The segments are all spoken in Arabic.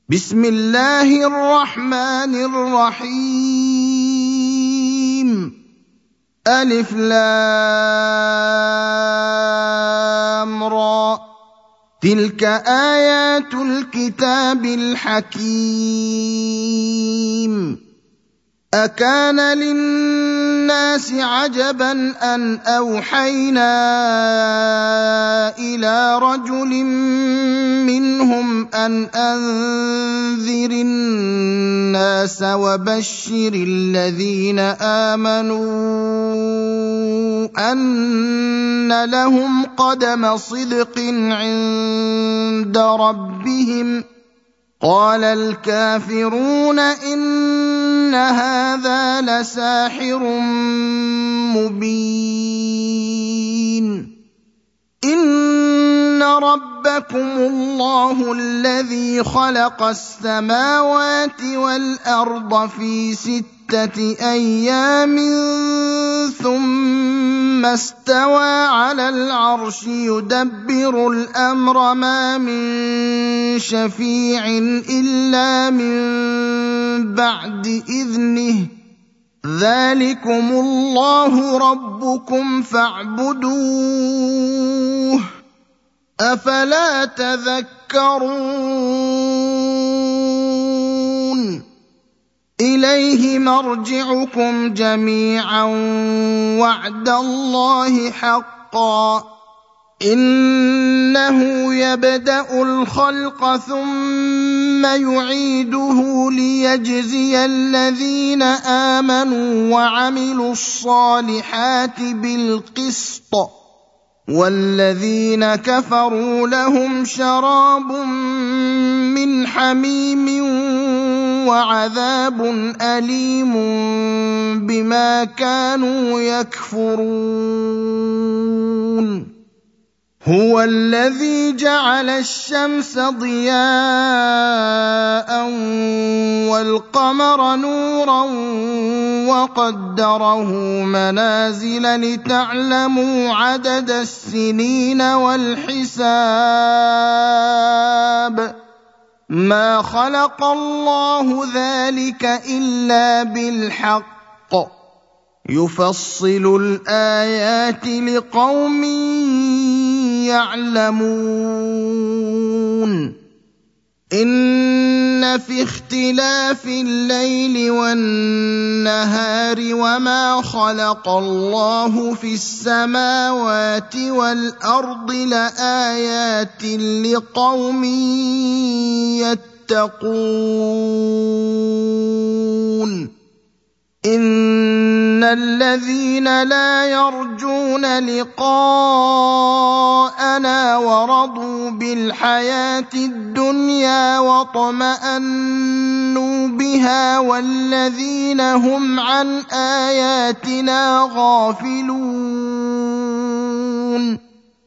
بسم الله الرحمن الرحيم. ألف لام را. تلك آيات الكتاب الحكيم. أكان للناس عجبا أن أوحينا إلى رجل منهم أن أنذر الناس وبشر الذين آمنوا أن لهم قدم صدق عند ربهم. قال الكافرون إن هذا لساحر مبين. إن ربكم الله الذي خلق السماوات والأرض في 6 أيام ثم استوى على العرش يدبر الأمر ما من شفيع إلا من بعد إذنه. ذلكم الله ربكم فاعبدوه أفلا تذكرون. إليه مرجعكم جميعا وعد الله حقا. إنه يبدأ الخلق ثم يعيده ليجزي الذين آمنوا وعملوا الصالحات بالقسط، والذين كفروا لهم شراب من حميم وعذاب أليم بما كانوا يكفرون. هو الذي جعل الشمس ضياء والقمر نورا وقدره منازل لتعلموا عدد السنين والحساب. ما خلق الله ذلك إلا بالحق، يفصل الآيات لقوم يعلمون. إن في اختلاف الليل والنهار وما خلق الله في السماوات والأرض لآيات لقوم يتقون. إن الذين لا يرجون لقاءنا ورضوا بالحياة الدنيا واطمأنوا بها والذين هم عن آياتنا غافلون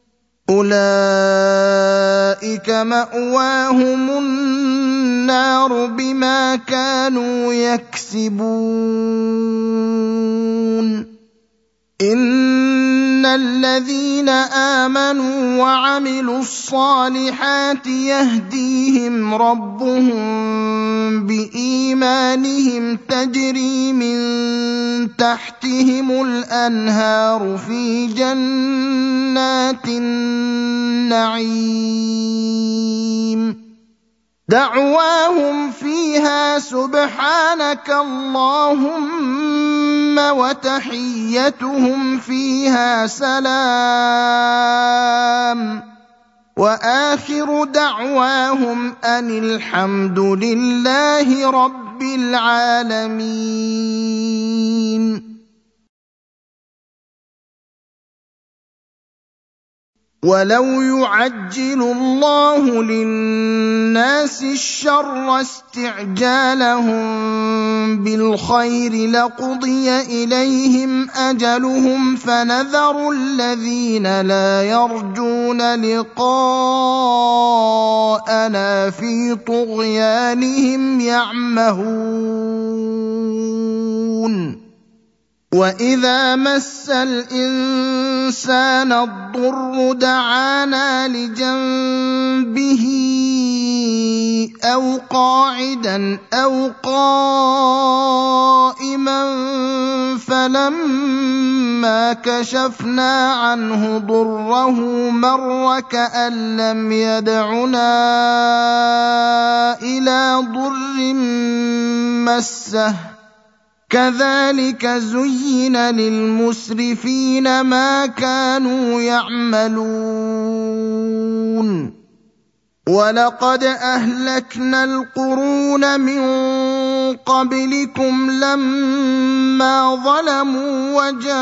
أولئك مأواهم النار بما كانوا يكسبون. إن الذين آمنوا وعملوا الصالحات يهديهم ربهم بإيمانهم تجري من تحتهم الأنهار في جنات النعيم. دعواهم فيها سبحانك اللهم وتحيتهم فيها سلام، وآخر دعواهم أن الحمد لله رب العالمين. ولو يعجل الله للناس الشر استعجالهم بالخير لقضي إليهم أجلهم فنذر الذين لا يرجون لقاءنا في طغيانهم يعمهون. وَإِذَا مَسَّ الْإِنسَانَ الضُّرُّ دَعَانَا لِجَنبِهِ أَوْ قَاعِدًا أَوْ قَائِمًا فَلَمَّا كَشَفْنَا عَنْهُ ضُرَّهُ مَرَّ كَأَن لَّمْ يَدْعُنَا إِلَىٰ ضُرٍّ مَّسَّهُ كَذَٰلِكَ زُيِّنَ لِلْمُسْرِفِينَ مَا كَانُوا يَعْمَلُونَ وَلَقَدْ أَهْلَكْنَا الْقُرُونَ مِن قَبْلِكُمْ لَمَّا ظَلَمُوا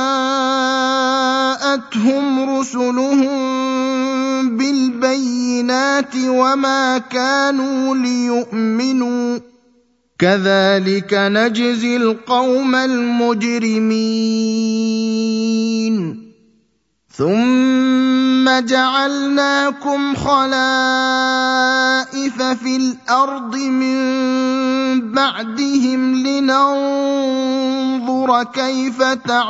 وَجَاءَتْهُمْ رُسُلُهُم بِالْبَيِّنَاتِ وَمَا كَانُوا لِيُؤْمِنُوا كَذَٰلِكَ نَجْزِي الْقَوْمَ الْمُجْرِمِينَ ثُمَّ جَعَلْنَاكُمْ خَلَائِفَ فِي الْأَرْضِ مِن بَعْدِهِمْ لِنَنظُرَ كَيْفَ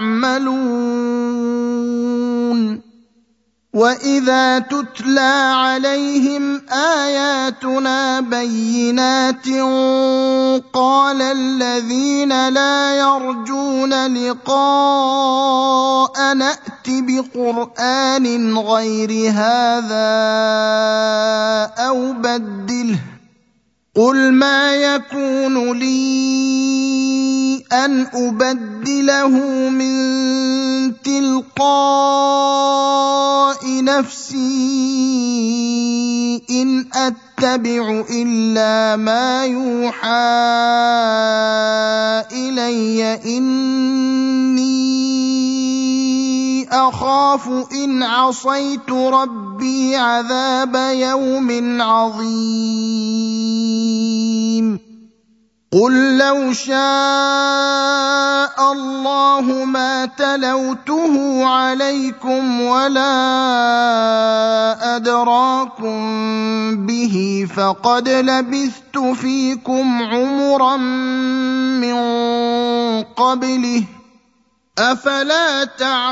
تَعْمَلُونَ وَإِذَا تُتْلَىٰ عَلَيْهِمْ آيَاتُنَا بَيِّنَاتٍ قَالَ الَّذِينَ لَا يَرْجُونَ لِقَاءَنَا ائْتِ بِقُرْآنٍ غَيْرِ هَٰذَا أَوْ بَدِّلْهُ ۚ قُلْ مَا يَكُونُ لِي أَنْ أُبَدِّلَهُ مِن تِلْقَاءِ نَفْسِي إِنْ أَتَّبِعُ إِلَّا مَا يُوحَىٰ إِلَيَّ إِنِّي أَخَافُ إِنْ عَصَيْتُ رَبِّي عَذَابَ يَوْمٍ عَظِيمٍ قُل لَّوْ شَاءَ اللَّهُ مَا تَلَوْتُهُ عَلَيْكُمْ وَلَا أَدْرَاكُم بِهِ فَقَدْ لَبِثْتُ فِيكُمْ عُمُرًا مِّن قَبْلِهِ ۚ أَفَلَا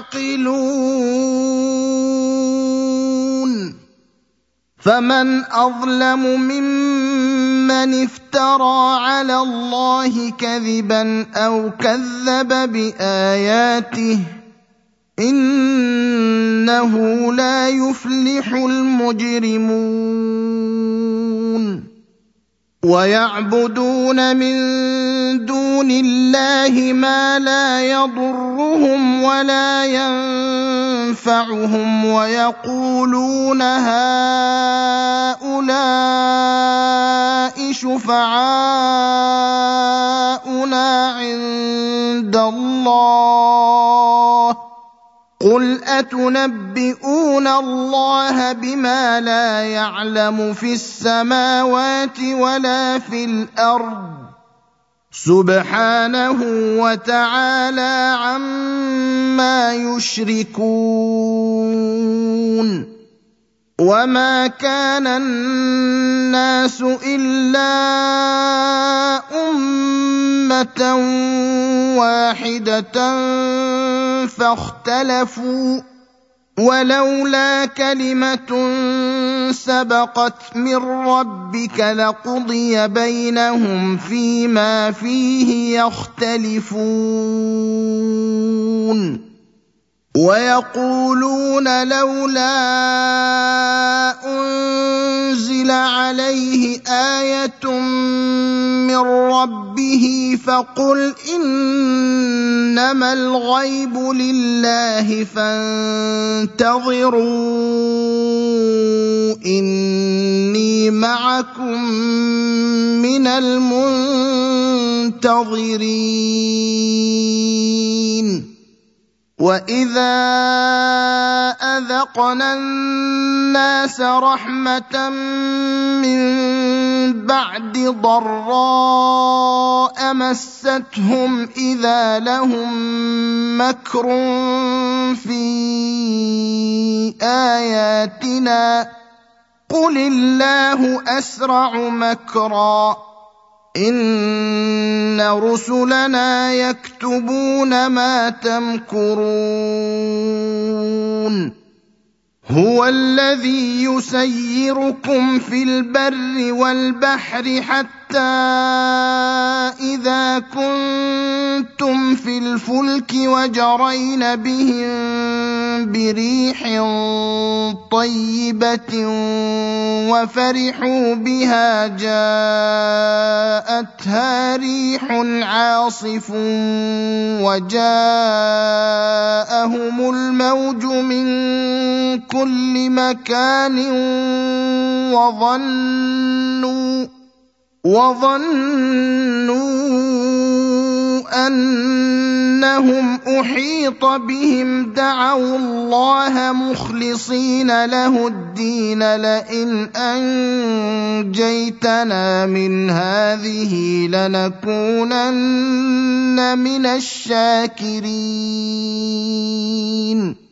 تَعْقِلُونَ فَمَنْ أَظْلَمُ مِمَّنِ افْتَرَىٰ عَلَى اللَّهِ كَذِبًا أَوْ كَذَّبَ بِآيَاتِهِ ۚ إِنَّهُ لَا يُفْلِحُ الْمُجْرِمُونَ وَيَعْبُدُونَ مِن دُونِ اللَّهِ مَا لَا يَضُرُّهُمْ وَلَا يَنفَعُهُمْ وَيَقُولُونَ هَٰؤُلَاءِ شُفَعَاؤُنَا عِندَ اللَّهِ ۚ قُلْ أَتُنَبِّئُونَ اللَّهَ بِمَا لَا يَعْلَمُ فِي السَّمَاوَاتِ وَلَا فِي الْأَرْضِ ۚ سُبْحَانَهُ وَتَعَالَىٰ عَمَّا يُشْرِكُونَ وَمَا كَانَ النَّاسُ إِلَّا أُمَّةً وَاحِدَةً فَاخْتَلَفُوا ۚ وَلَوْلَا كَلِمَةٌ سَبَقَتْ مِن رَّبِّكَ لَقُضِيَ بَيْنَهُمْ فِيمَا فِيهِ يَخْتَلِفُونَ وَيَقُولُونَ لَوْلَا أُنزِلَ عَلَيْهِ آيَةٌ مِّن رَّبِّهِ فَقُلْ إِنَّمَا الْغَيْبُ لِلَّهِ فَانتَظِرُوا إِنِّي مَعَكُم مِّنَ الْمُنتَظِرِينَ وَإِذَا أَذَقْنَا النَّاسَ رَحْمَةً مِّن بَعْدِ ضَرَّاءَ مَسَّتْهُمْ إِذَا لَهُم مَّكْرٌ فِي آيَاتِنَا ۚ قُلِ اللَّهُ أَسْرَعُ مَكْرًا إن رسلنا يكتبون ما تمكرون هو الذي يسيركم في البر والبحر حتى إذا كنتم في الفلك وجرين بهم بريح طيبة وفرحوا بها جاءتها ريح عاصف وجاءهم الموج من كل مكان وظنوا أنهم أحيط بهم دعوا الله مخلصين له الدين لئن أنجيتنا من هذه لنكونن من الشاكرين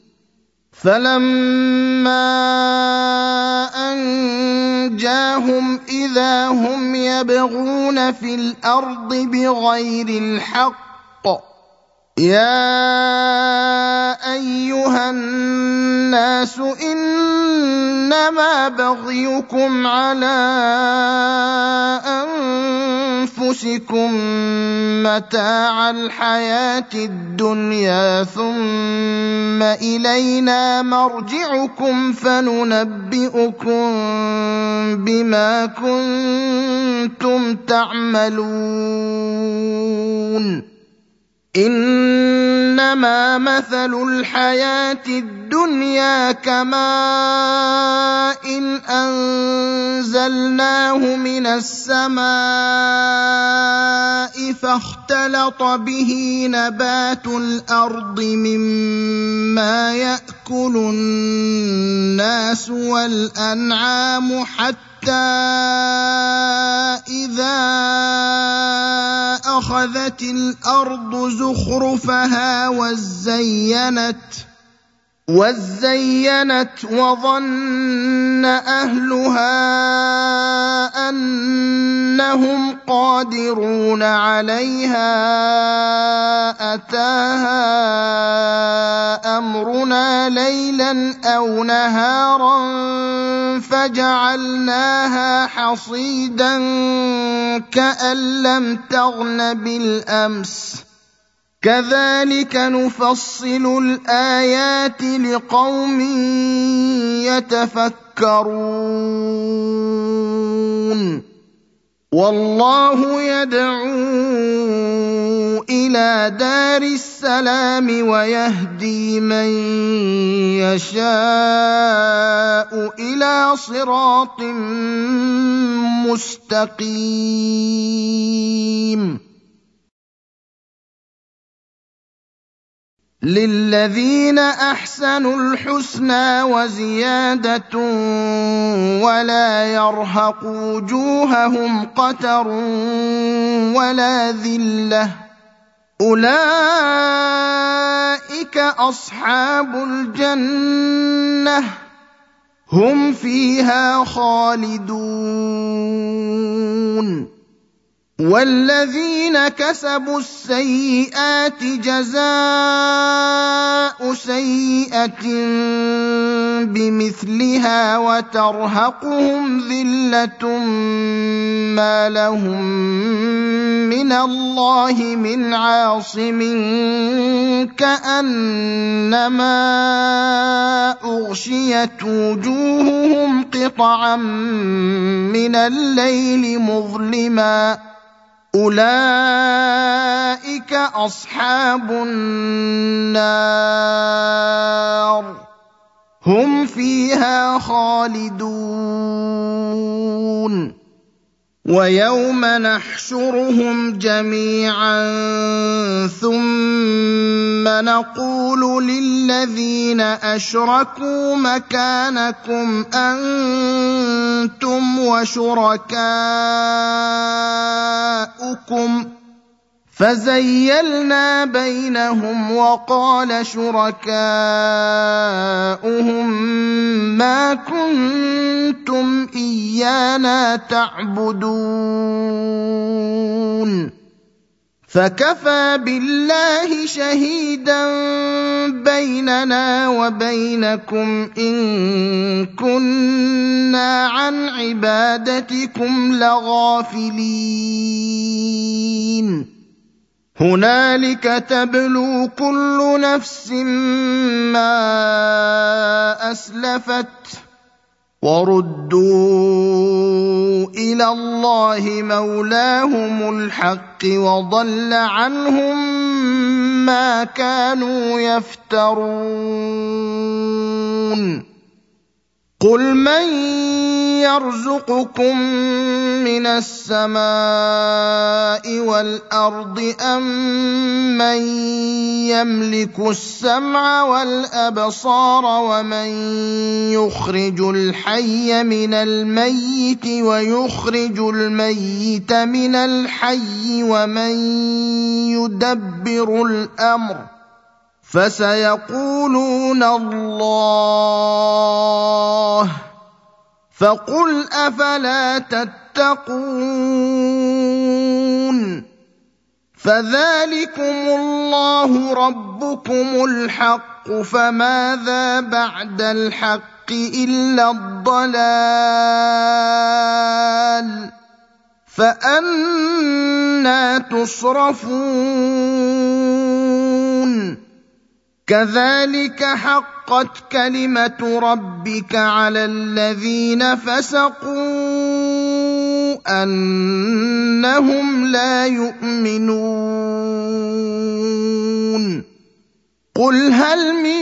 فلما أنجاهم إذا هم يبغون في الأرض بغير الحق يا أيها الناس إنما بغيكم على أنفسكم متاع الحياة الدنيا ثم إلينا مرجعكم فننبئكم بما كنتم تعملون إنما مثل الحياة الدنيا كماء إن أنزلناه من السماء فاختلط به نبات الأرض مما يأكل الناس والأنعام حتى إذا أخذت الأرض زخرفها وزينت وظن أهلها أنهم قادرون عليها أتاها أمرنا ليلا أو نهارا فجعلناها حصيدا كأن لم تغن بالأمس كذلك نفصل الآيات لقوم يتفكرون والله يدعو إلى دار السلام ويهدي من يشاء إلى صراط مستقيم للذين أحسنوا الحسنى وزيادة ولا يرهق وجوههم قتر ولا ذلة أولئك أصحاب الجنة هم فيها خالدون والذين كسبوا السيئات جزاء سيئة بمثلها وترهقهم ذلة ما لهم من الله من عاصم كأنما أغشيت وجوههم قطعا من الليل مظلما أولئك أصحاب النار هم فيها خالدون ويوم نحشرهم جميعا ثم نقول للذين أشركوا مكانكم أنتم وشركاؤكم فزيلنا بينهم وقال شركاؤهم ما كنتم إيانا تعبدون فكفى بالله شهيدا بيننا وبينكم إن كنا عن عبادتكم لغافلين هنالك تبلو كل نفس ما أسلفت وردوا إلى الله مولاهم الحق وضل عنهم ما كانوا يفترون قل من يرزقكم من السماء والأرض أم من يملك السمع والأبصار ومن يخرج الحي من الميت ويخرج الميت من الحي ومن يدبر الأمر فسيقولون الله فقل أفلا تتقون فذلكم الله ربكم الحق فماذا بعد الحق إلا الضلال فأنى تصرفون كذلك حقت كلمة ربك على الذين فسقوا أنهم لا يؤمنون قل هل من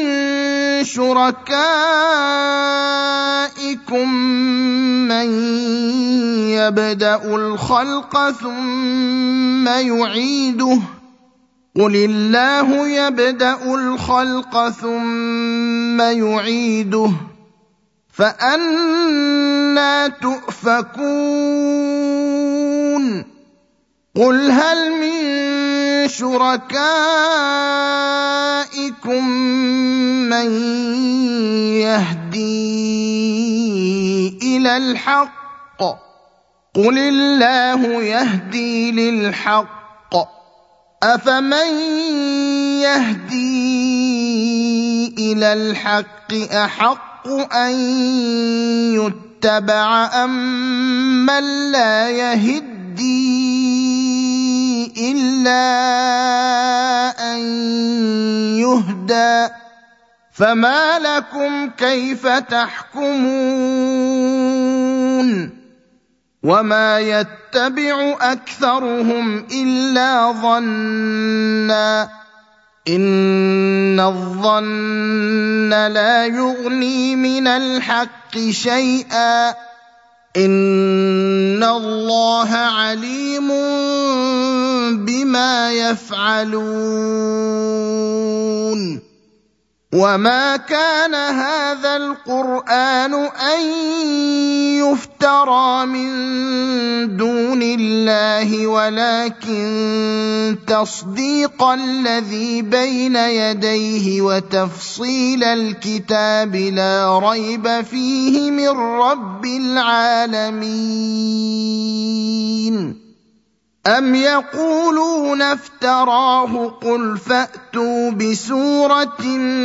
شركائكم من يبدأ الخلق ثم يعيده قل الله يبدأ الخلق ثم يعيده فأنى تؤفكون قل هل من شركائكم من يهدي إلى الحق قل الله يهدي للحق أفمن يهدي إلى الحق أحق أن يتبع أم من لا يهدي إلا أن يهدى فما لكم كيف تحكمون وما يتبع أكثرهم إلا ظنا إن الظن لا يغني من الحق شيئا إن الله عليم بما يفعلون وما كان هذا القرآن أن يفترى من دون الله ولكن تصديق الذي بين يديه وتفصيل الكتاب لا ريب فيه من رب العالمين أم يقولون افتراه قل فأتوا بسورة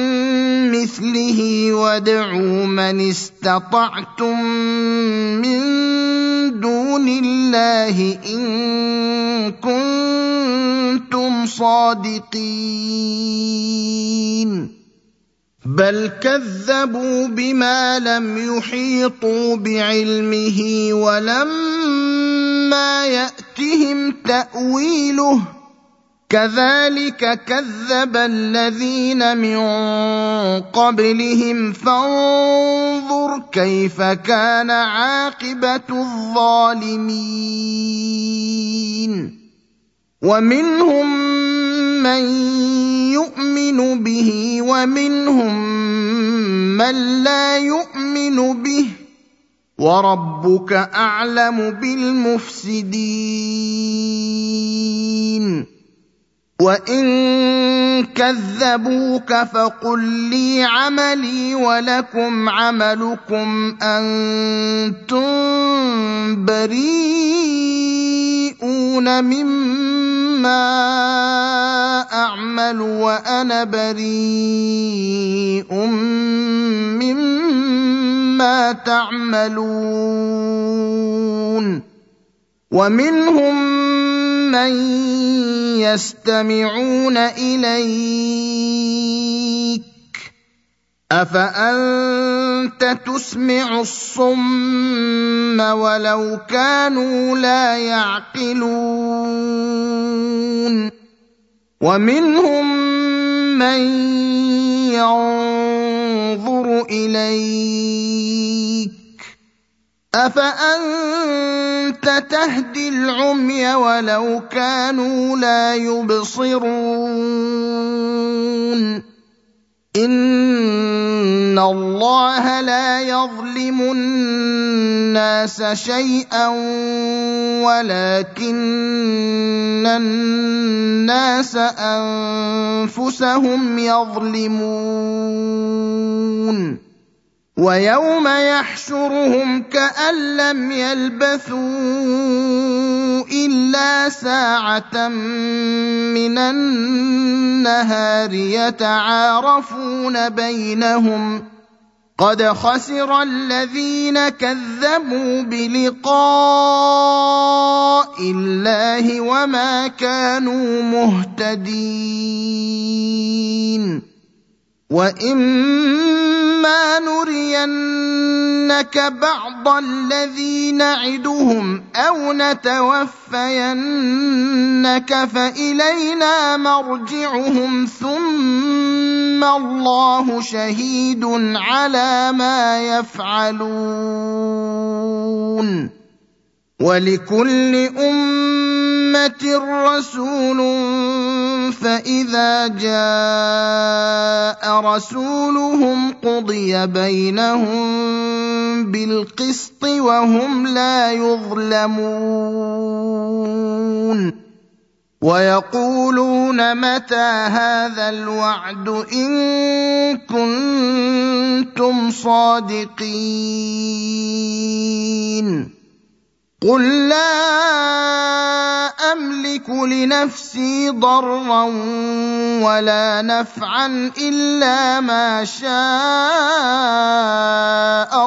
مثله وادعوا من استطعتم من دون الله إن كنتم صادقين بل كذبوا بما لم يحيطوا بعلمه ولما يأتهم تأويله كذلك كذب الذين من قبلهم فانظر كيف كان عاقبة الظالمين ومنهم من يؤمن به ومنهم من لا يؤمن به وربك أعلم بالمفسدين وإن كذبوك فقل لي عملي ولكم عملكم أنتم بريئون مما ما أعمل وأنا بريء مما تعملون ومنهم من يستمعون إليك أفأنت تسمع الصم ولو كانوا لا يعقلون ومنهم من ينظر إليك أفأنت تهدي العمي ولو كانوا لا يبصرون إن الله لا يظلم الناس شيئا ولكن الناس أنفسهم يظلمون ويوم يحشرهم كأن لم يلبثوا إلا ساعة من النهار يتعارفون بينهم قد خسر الذين كذبوا بلقاء الله وما كانوا مهتدين وإما نرينك بعض الذي نعدهم أو نتوفينك فإلينا مرجعهم ثم الله شهيد على ما يفعلون ولكل أمة رسول فإذا جاء رسولهم قضي بينهم بالقسط وهم لا يظلمون ويقولون متى هذا الوعد إن كنتم صادقين قل لا أملك لنفسي ضرا ولا نفعا إلا ما شاء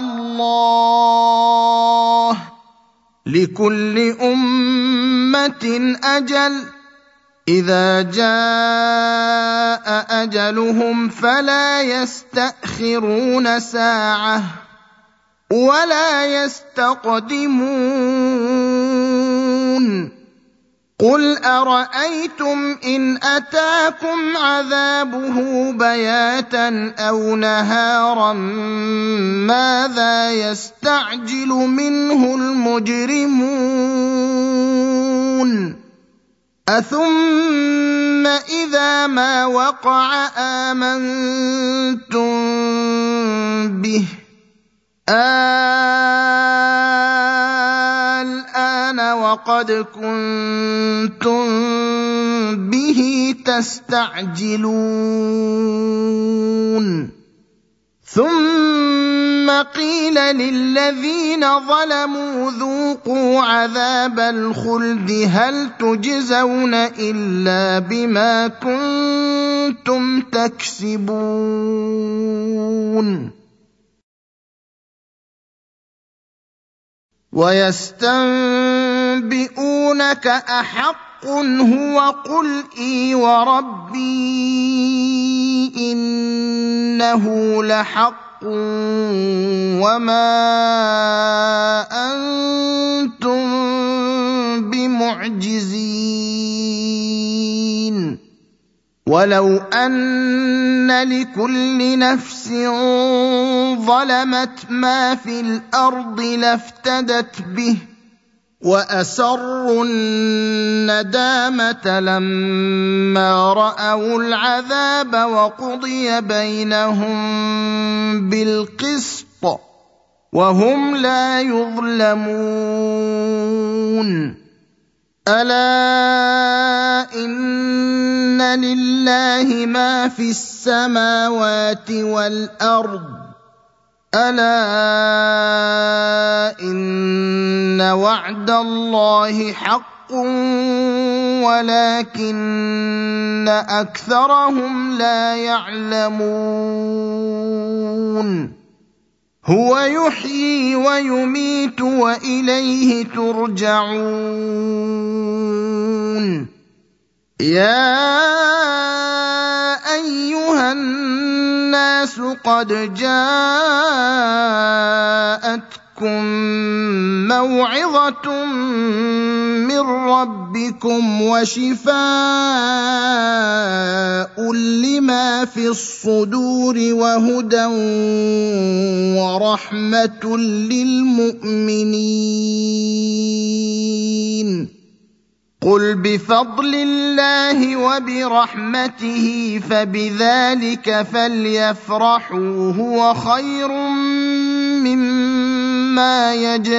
الله لكل أمة أجل إذا جاء أجلهم فلا يستأخرون ساعة ولا يستقدمون قل أرأيتم إن أتاكم عذابه بياتا أو نهارا ماذا يستعجل منه المجرمون أثم إذا ما وقع آمنتم به الآن وقد كنتم به تستعجلون ثم قيل للذين ظلموا ذوقوا عذاب الخلد هل تجزون إلا بما كنتم تكسبون ويستنبئونك أحق هو قل إي وربي إنه لحق وما أنتم بمعجزين ولو أن لكل نفس ظلمت ما في الأرض لافتدت به وأسروا الندامة لما رأوا العذاب وقضي بينهم بالقسط وهم لا يظلمون ألا إن لله ما في السماوات والأرض ألا إن وعد الله حق ولكن أكثرهم لا يعلمون هو يحيي ويميت وإليه ترجعون يا أيها الناس قد جاءتكم موعظة من ربكم وشفاء لما في الصدور وهدى ورحمة للمؤمنين قل بفضل الله وبرحمته فبذلك فليفرحوا هو خير مما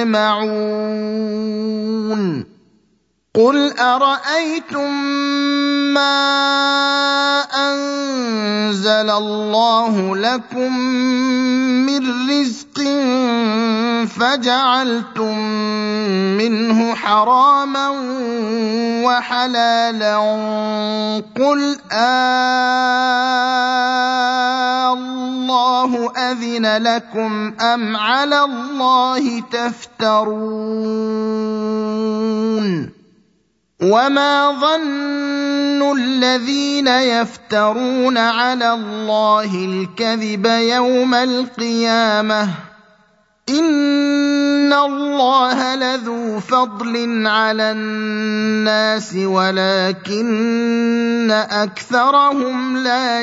يجمعون قل أرأيتم ما أنزل الله لكم من رزق فجعلتم منه حراما وحلالا قل الله أذن لكم أم على الله تفترون وما ظن الذين يفترون على الله الكذب يوم القيامة إن الله لذو فضل على الناس ولكن أكثرهم لا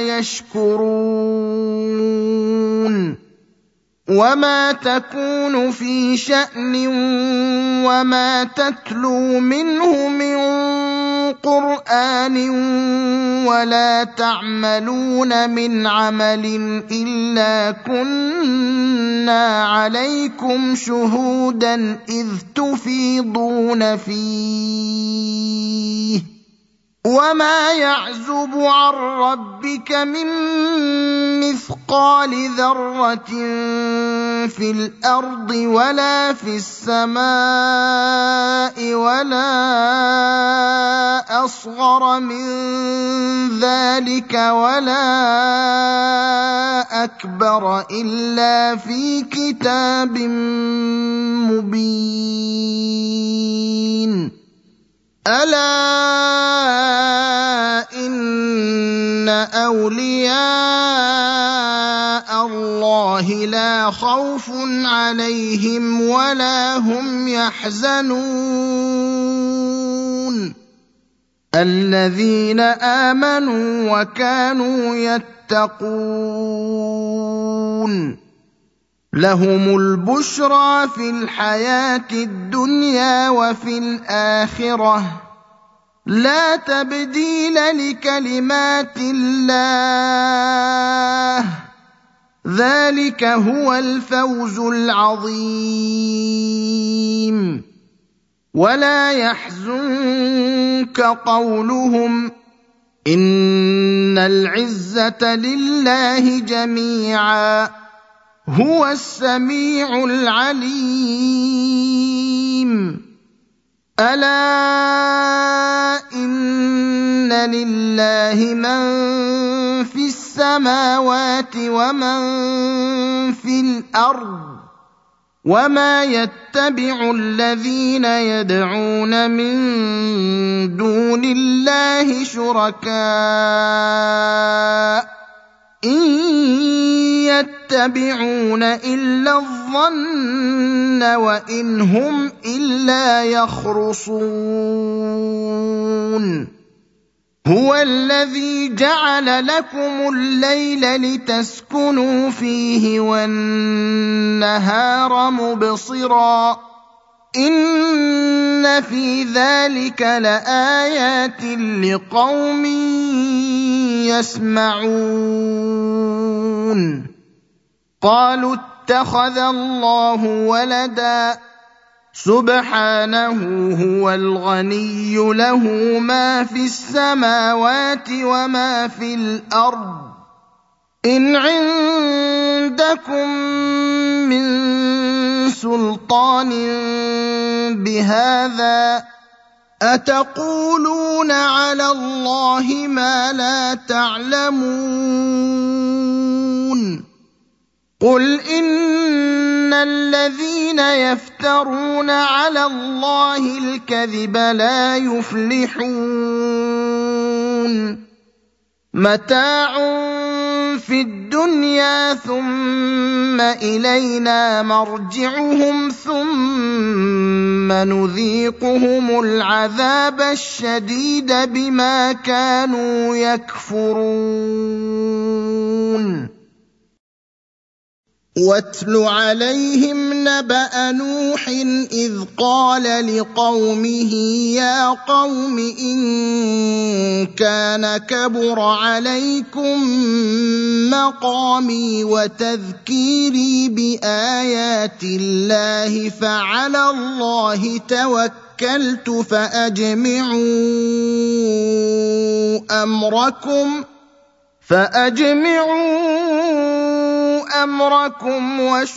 يشكرون وما تكون في شأن وما تتلو منه من قرآن ولا تعملون من عمل إلا كنا عليكم شهودا إذ تفيضون فيه وما يعزب عن ربك من مثقال ذرة في الأرض ولا في السماء ولا أصغر من ذلك ولا أكبر إلا في كتاب مبين ألا إن أولياء الله لا خوف عليهم ولا هم يحزنون الذين آمنوا وكانوا يتقون لهم البشرى في الحياة الدنيا وفي الآخرة لا تبديل لكلمات الله ذلك هو الفوز العظيم ولا يحزنك قولهم إن العزة لله جميعا هو السميع العليم ألا إن لله من في السماوات ومن في الأرض وما يتبع الذين يدعون من دون الله شركاء إن يتبعون إلا الظن وإن هم إلا يخرصون هو الذي جعل لكم الليل لتسكنوا فيه والنهار مبصرا إن في ذلك لآيات لقوم يسمعون قالوا اتخذ الله ولدا سبحانه هو الغني له ما في السماوات وما في الأرض إن عندكم من سلطان بهذا أتقولون على الله ما لا تعلمون قل إن الذين يفترون على الله الكذب لا يفلحون متاع في الدنيا ثم إلينا مرجعهم ثم نذيقهم العذاب الشديد بما كانوا يكفرون واتل عليهم نبأ نوح إذ قال لقومه يا قوم إن كان كبر عليكم مقامي وتذكيري بآيات الله فعلى الله توكلت فأجمعوا أمركم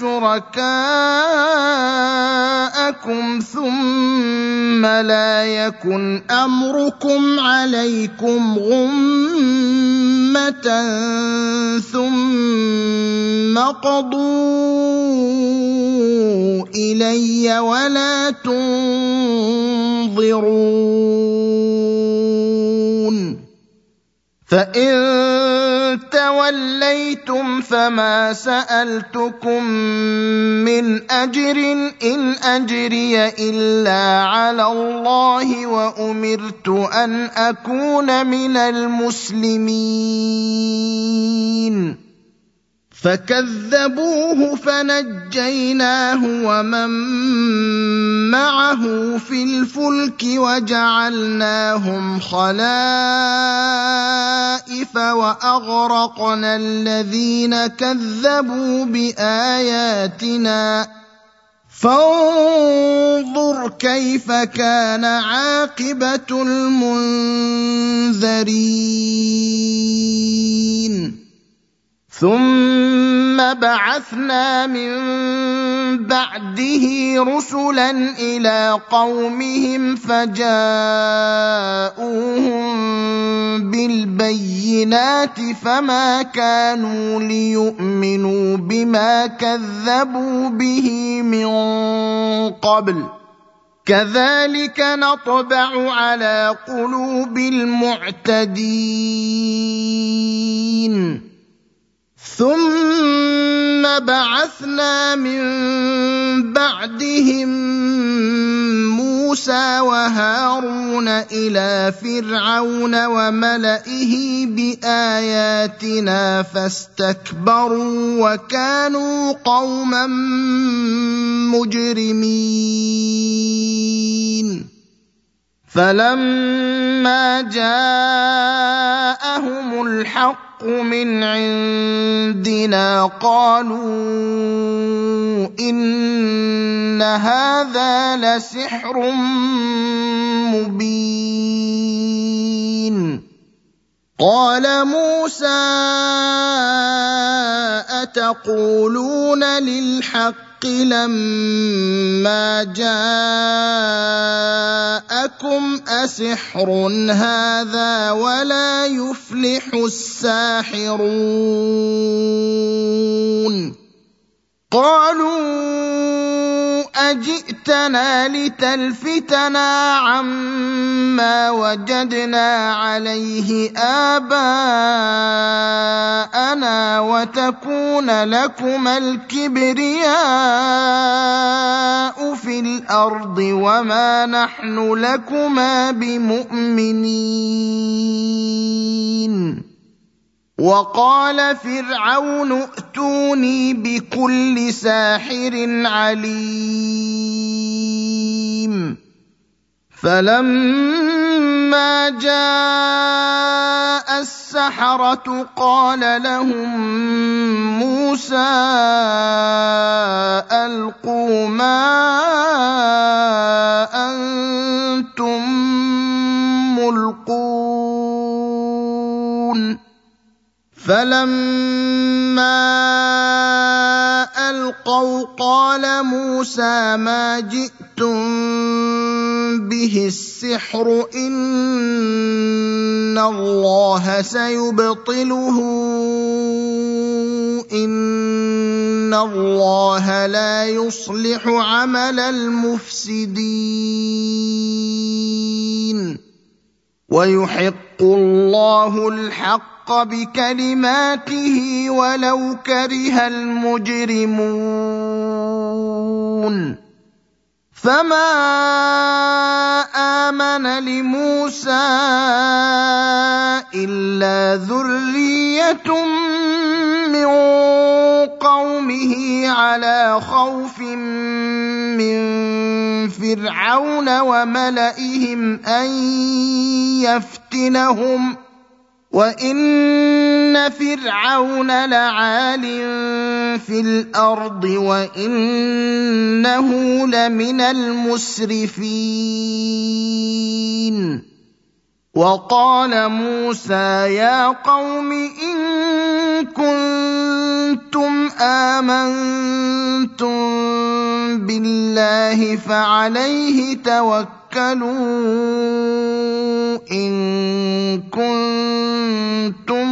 وشركاءكم ثم لا يكن أمركم عليكم غمة ثم قضوا إلي ولا تنظرون فإن توليتم فما سألتكم من أجر إن أجري إلا على الله وأمرت أن أكون من المسلمين فكذبوه فنجيناه ومن معه في الفلك وجعلناهم خلائف وأغرقنا الذين كذبوا بآياتنا فانظر كيف كان عاقبة المنذرين ثم بعثنا من بعده رسلا إلى قومهم فجاءوهم بالبينات فما كانوا ليؤمنوا بما كذبوا به من قبل كذلك نطبع على قلوب المعتدين ثم بعثنا من بعدهم موسى وهارون إلى فرعون وملئه بآياتنا فاستكبروا وكانوا قوما مجرمين فلما جاءهم الحق من عندنا قالوا إن هذا لسحر مبين قال موسى أتقولون للحق لما جاءكم أسحر هذا ولا يفلح الساحرون قالوا أجئتنا لتلفتنا عما وجدنا عليه آباءنا وتكون لكما الكبرياء في الأرض وما نحن لكما بمؤمنين وقال فرعون ائتوني بكل ساحر عليم فلما جاء السحرة قال لهم موسى ألقوا ما أنتم ملقون فلما ألقوا قال موسى ما جئتم به السحر إن الله سيبطله إن الله لا يصلح عمل المفسدين ويحق الله الحق بكلماته ولو كره المجرمون فما آمن لموسى إلا ذرية من قومه على خوف من فرعون وملئهم أن يفتنهم وإن فرعون لعال في الأرض وإنه لمن المسرفين وقال موسى يا قوم إن كنتم آمنتم بالله فعليه توكلوا إن كنتم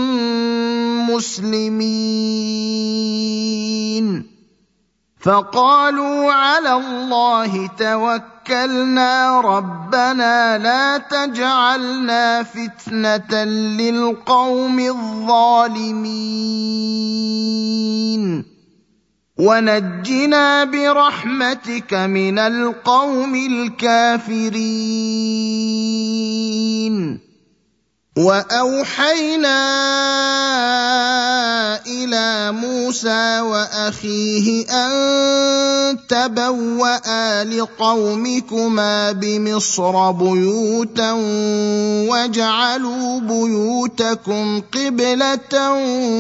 مسلمين فقالوا على الله توكلنا ربنا لا تجعلنا فتنة للقوم الظالمين ونجنا برحمتك من القوم الكافرين وأوحينا إلى موسى وأخيه أن تبوأ لقومكما بمصر بيوتا واجعلوا بيوتكم قبلة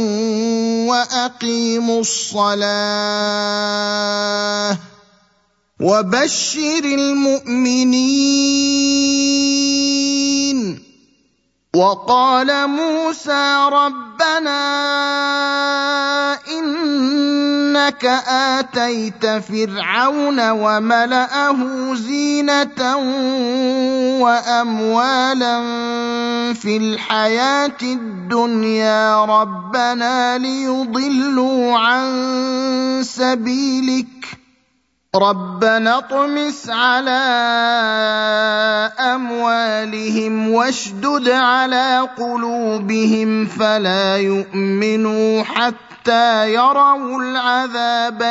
وأقيموا الصلاة وبشر المؤمنين وقال موسى ربنا إنك آتيت فرعون وملأه زينة وأموالا في الحياة الدنيا ربنا ليضلوا عن سبيلك ربنا اطمس على أموالهم واشدد على قلوبهم فلا يؤمنوا حتى يروا العذاب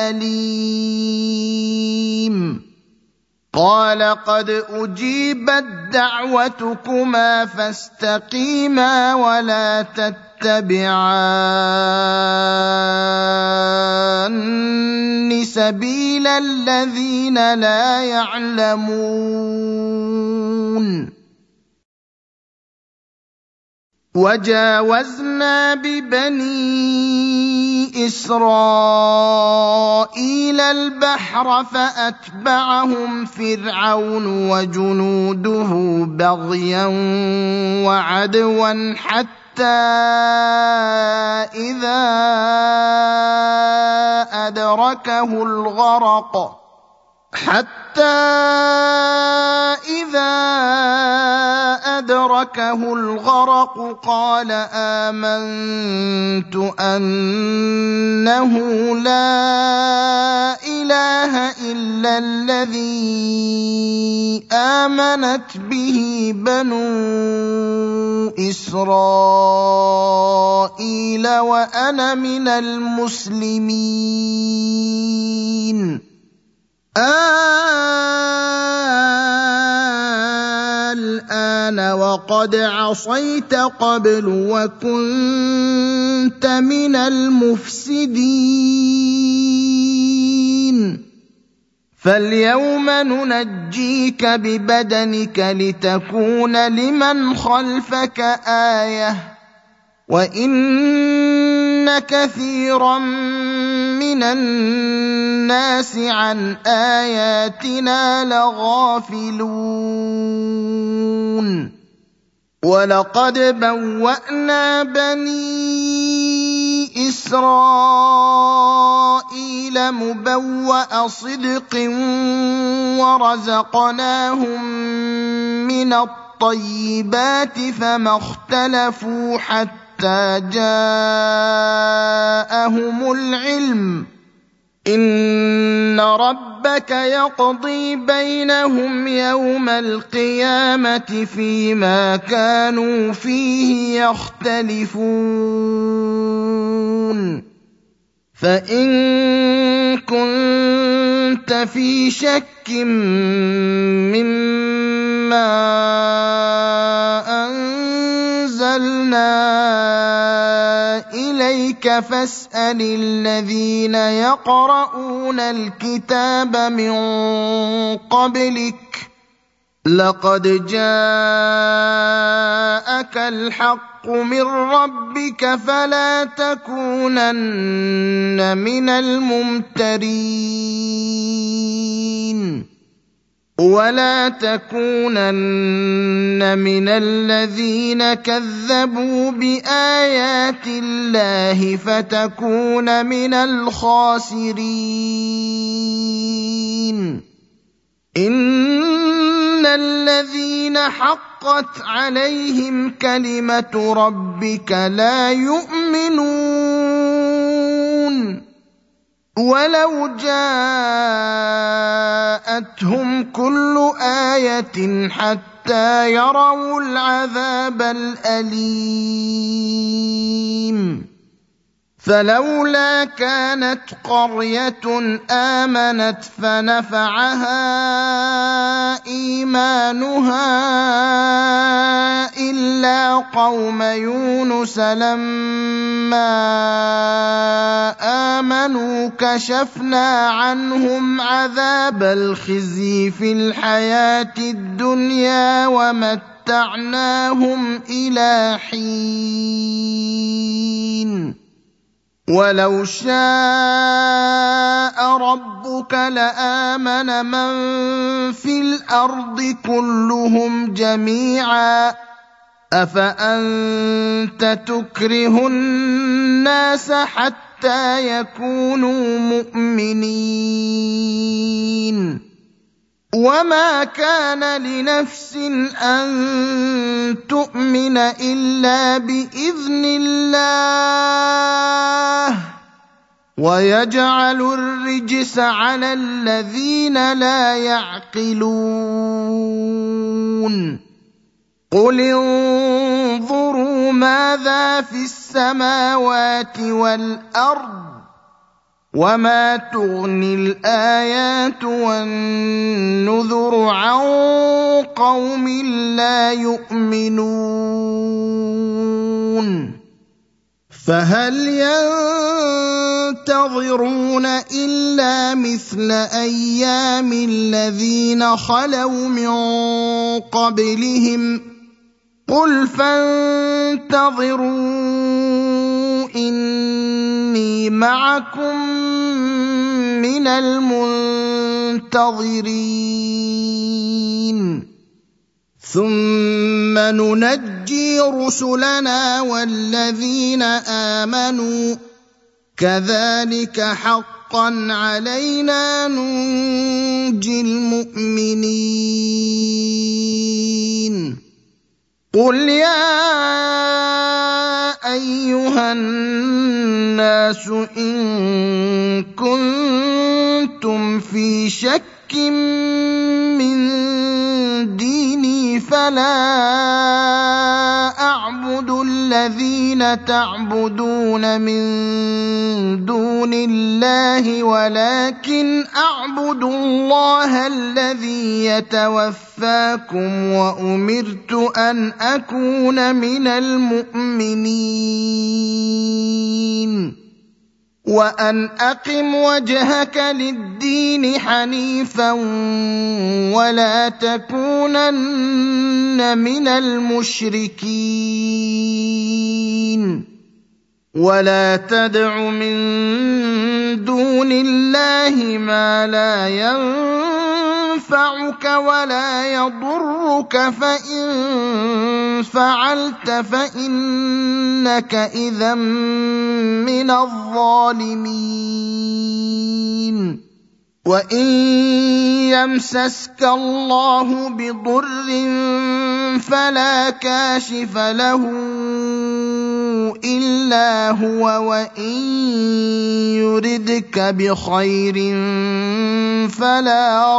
الأليم قال قد أجيبت دعوتكما فاستقيما ولا تتبعان سبيل الذين لا يعلمون وجاوزنا ببني إسرائيل البحر فأتبعهم فرعون وجنوده بغيا وعدوا حتى إذا أدركه الغرق قال آمنت أنه لا إله إلا الذي آمنت به بنو إسرائيل وأنا من المسلمين الآن وقد عصيت قبل وكنت من المفسدين فاليوم ننجيك ببدنك لتكون لمن خلفك آية وإن كثيرا من الناس عن آياتنا لغافلون ولقد بوأنا بني إسرائيل إسرائيل مبوأ صدق ورزقناهم من الطيبات فما اختلفوا حتى جاءهم العلم إن ربك يقضي بينهم يوم القيامة فيما كانوا فيه يختلفون فإن كنت في شك مما أنزلنا إليك فاسأل الذين يقرؤون الكتاب من قبلك لقد جاءك الحق من ربك فلا تكونن من الممترين ولا تكونن من الذين كذبوا بآيات الله فتكون من الخاسرين إن الذين حقت عليهم كلمة ربك لا يؤمنون ولو جاءتهم كل آية حتى يروا العذاب الأليم فلولا كانت قرية آمنت فنفعها إيمانها إلا قوم يونس لما آمنوا كشفنا عنهم عذاب الخزي في الحياة الدنيا ومتعناهم إلى حين ولو شاء ربك لآمن من في الأرض كلهم جميعا أفأنت تكره الناس حتى يكونوا مؤمنين وما كان لنفس أن تؤمن إلا بإذن الله ويجعل الرجس على الذين لا يعقلون قل انظروا ماذا في السماوات والأرض وما تغني الآيات والنذر عن قوم لا يؤمنون فهل ينتظرون إلا مثل أيام الذين خلوا من قبلهم قل فانتظروا إني معكم من المنتظرين ثم ننجي رسلنا والذين آمنوا كذلك حقا علينا ننجي المؤمنين قل يا أيها الناس إن كنتم في شك من ديني فلا أعبد الذين تعبدون من دون الله ولكن أعبد الله الذي يتوفاكم وأمرت أن أكون من المؤمنين وأن أقم وجهك للدين حنيفا ولا تكونن من المشركين ولا تدع من دون الله ما لا ينفعك ولا يضرك فإن فعلت فإنك إذا من الظالمين. وإن يمسسك الله بضر فلا كاشف له إلا هو وإن يردك بخير فلا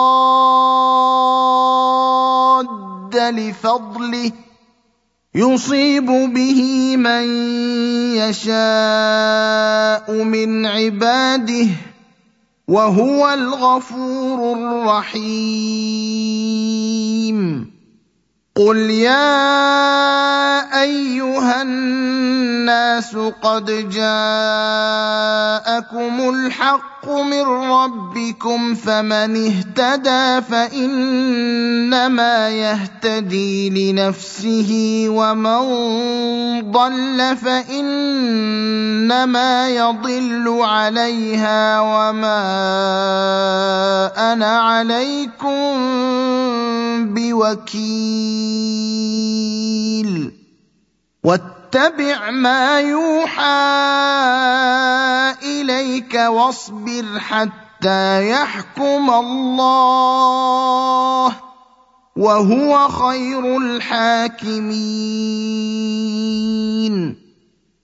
راد لفضله يصيب به من يشاء من عباده وهو الغفور الرحيم. قل يا أيها الناس قد جاءكم الحق من ربكم فمن اهتدى فإنما يهتدي لنفسه ومن ضل فإنما يضل عليها وما أنا عليكم بوكيل. واتبع ما يوحى إليك واصبر حتى يحكم الله وهو خير الحاكمين.